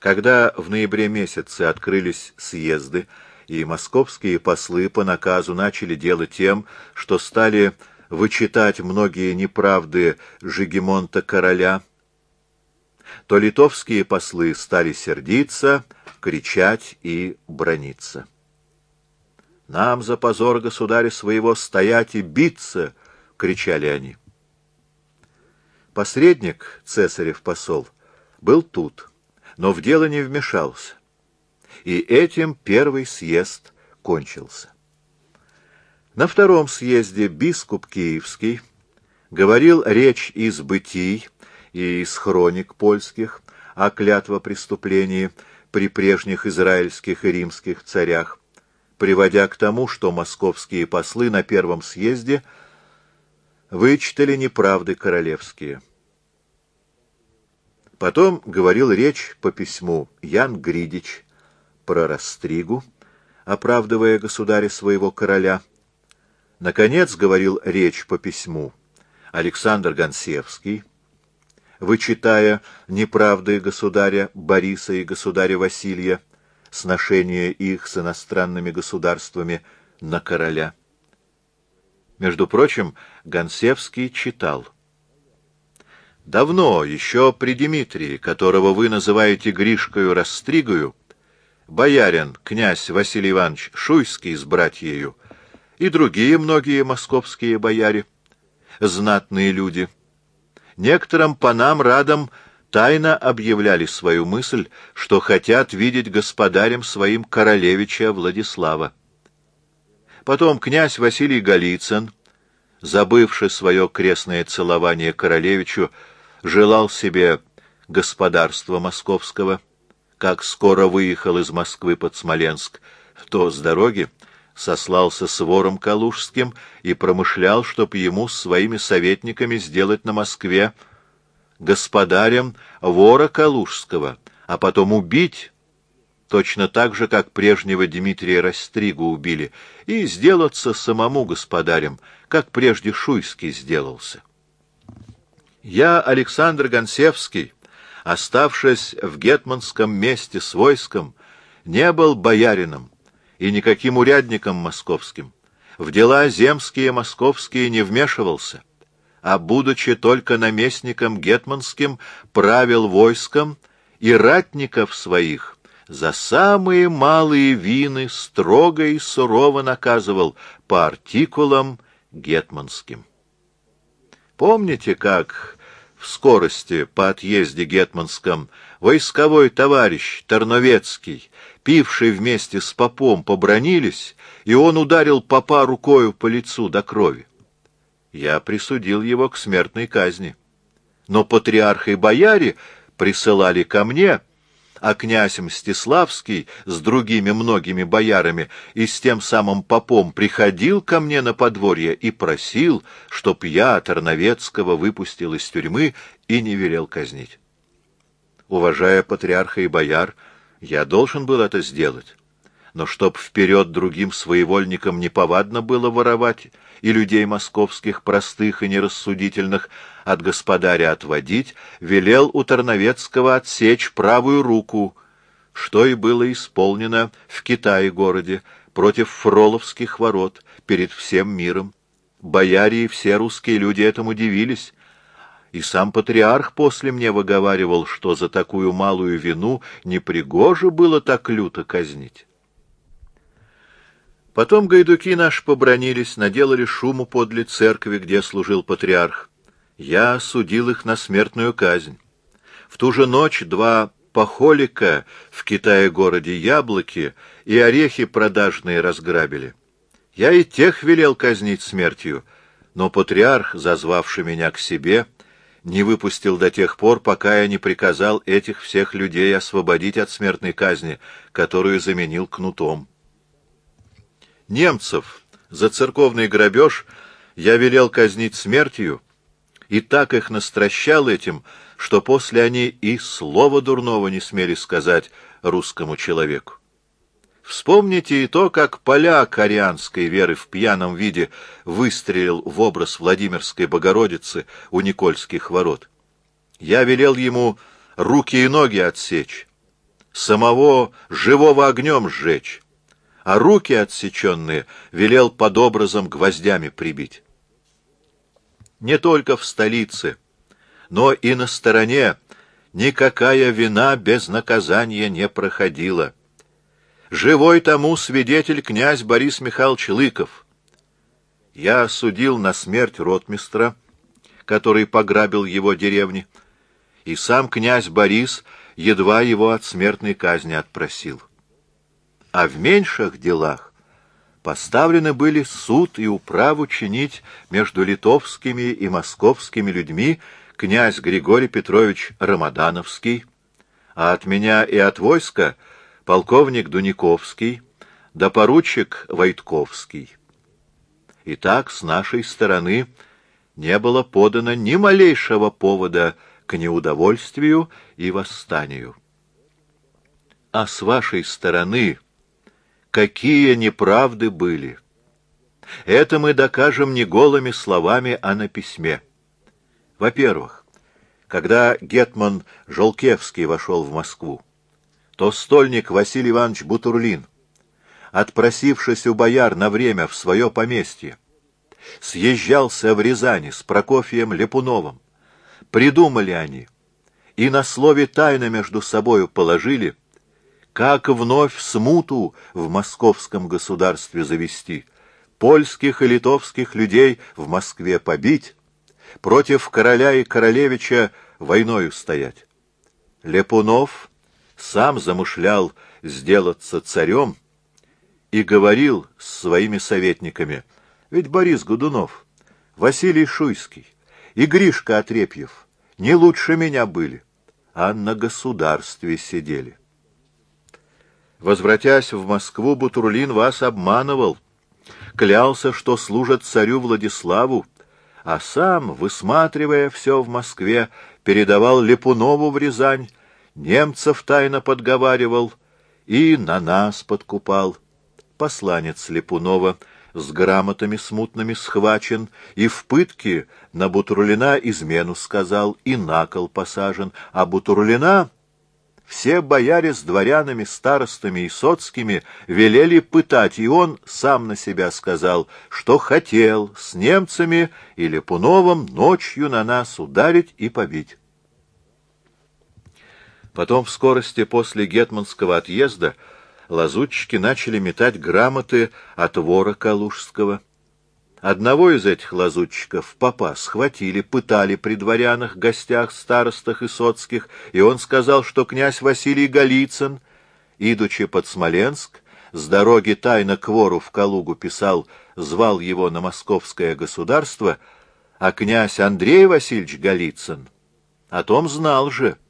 Когда в ноябре месяце открылись съезды, и московские послы по наказу начали дело тем, что стали вычитать многие неправды Жигемонта короля, то литовские послы стали сердиться, кричать и браниться. «Нам за позор государя своего стоять и биться!» — кричали они. Посредник, цесарев посол, был тут, но в дело не вмешался, и этим первый съезд кончился. На втором съезде бискуп Киевский говорил речь из бытий и из хроник польских о клятвопреступлении при прежних израильских и римских царях, приводя к тому, что московские послы на первом съезде вычитали неправды королевские. Потом говорил речь по письму Ян Гридич про Растригу, оправдывая государя своего короля. Наконец говорил речь по письму Александр Гонсевский, вычитая неправды государя Бориса и государя Василия, сношение их с иностранными государствами на короля. Между прочим, Гонсевский читал: «Давно, еще при Дмитрии, которого вы называете Гришкою Растригою, боярин, князь Василий Иванович Шуйский с братьею и другие многие московские бояре, знатные люди, некоторым панам радам тайно объявляли свою мысль, что хотят видеть господарем своим королевича Владислава. Потом князь Василий Голицын, забывший свое крестное целование королевичу, желал себе господарства московского, как скоро выехал из Москвы под Смоленск, то с дороги сослался с вором калужским и промышлял, чтоб ему с своими советниками сделать на Москве господарем вора калужского, а потом убить, точно так же, как прежнего Дмитрия Растригу убили, и сделаться самому господарем, как прежде Шуйский сделался. Я, Александр Гонсевский, оставшись в гетманском месте с войском, не был боярином и никаким урядником московским, в дела земские московские не вмешивался, а, будучи только наместником гетманским, правил войском и ратников своих за самые малые вины строго и сурово наказывал по артикулам гетманским. Помните, как в скорости по отъезде гетманском войсковой товарищ Тарновецкий, пивший вместе с попом, побранились, и он ударил попа рукою по лицу до крови? Я присудил его к смертной казни. Но патриарх и бояре присылали ко мне, а князь Мстиславский с другими многими боярами и с тем самым попом приходил ко мне на подворье и просил, чтоб я Тарновецкого выпустил из тюрьмы и не велел казнить. Уважая патриарха и бояр, я должен был это сделать. Но чтоб вперед другим своевольникам неповадно было воровать и людей московских, простых и нерассудительных, от господаря отводить, велел у Тарновецкого отсечь правую руку, что и было исполнено в Китае-городе против Фроловских ворот перед всем миром. Бояре и все русские люди этому дивились, и сам патриарх после мне выговаривал, что за такую малую вину непригоже было так люто казнить. Потом гайдуки наши побранились, наделали шуму подле церкви, где служил патриарх. Я судил их на смертную казнь. В ту же ночь два пахолика в Китае-городе яблоки и орехи продажные разграбили. Я и тех велел казнить смертью, но патриарх, зазвавший меня к себе, не выпустил до тех пор, пока я не приказал этих всех людей освободить от смертной казни, которую заменил кнутом. Немцев за церковный грабеж я велел казнить смертью, и так их настращал этим, что после они и слова дурного не смели сказать русскому человеку. Вспомните и то, как поляк арианской веры в пьяном виде выстрелил в образ Владимирской Богородицы у Никольских ворот. Я велел ему руки и ноги отсечь, самого живого огнем сжечь, а руки отсеченные велел под образом гвоздями прибить. Не только в столице, но и на стороне никакая вина без наказания не проходила. Живой тому свидетель князь Борис Михайлович Лыков. Я осудил на смерть ротмистра, который пограбил его деревни, и сам князь Борис едва его от смертной казни отпросил. А в меньших делах поставлены были суд и управу чинить между литовскими и московскими людьми князь Григорий Петрович Рамадановский, а от меня и от войска полковник Дуниковский да поручик Войтковский. И так с нашей стороны не было подано ни малейшего повода к неудовольствию и восстанию. А с вашей стороны какие неправды были! Это мы докажем не голыми словами, а на письме. Во-первых, когда гетман Жолкевский вошел в Москву, то стольник Василий Иванович Бутурлин, отпросившись у бояр на время в свое поместье, съезжался в Рязани с Прокофием Лепуновым. Придумали они и на слове тайно между собою положили, как вновь смуту в московском государстве завести, польских и литовских людей в Москве побить, против короля и королевича войною стоять. Лепунов сам замышлял сделаться царем и говорил с своими советниками: ведь Борис Годунов, Василий Шуйский и Гришка Отрепьев не лучше меня были, а на государстве сидели. Возвратясь в Москву, Бутурлин вас обманывал, клялся, что служит царю Владиславу, а сам, высматривая все в Москве, передавал Лепунову в Рязань, немцев тайно подговаривал и на нас подкупал. Посланец Лепунова с грамотами смутными схвачен, и в пытке на Бутурлина измену сказал, и на кол посажен, а Бутурлина все бояре с дворянами, старостами и соцкими велели пытать, и он сам на себя сказал, что хотел с немцами и Лепуновым ночью на нас ударить и побить. Потом в скорости после гетманского отъезда лазутчики начали метать грамоты от вора Калужского. Одного из этих лазутчиков, попа, схватили, пытали при дворянах, гостях, старостах и соцких, и он сказал, что князь Василий Голицын, идучи под Смоленск, с дороги тайно к вору в Калугу писал, звал его на московское государство, а князь Андрей Васильевич Голицын о том знал же,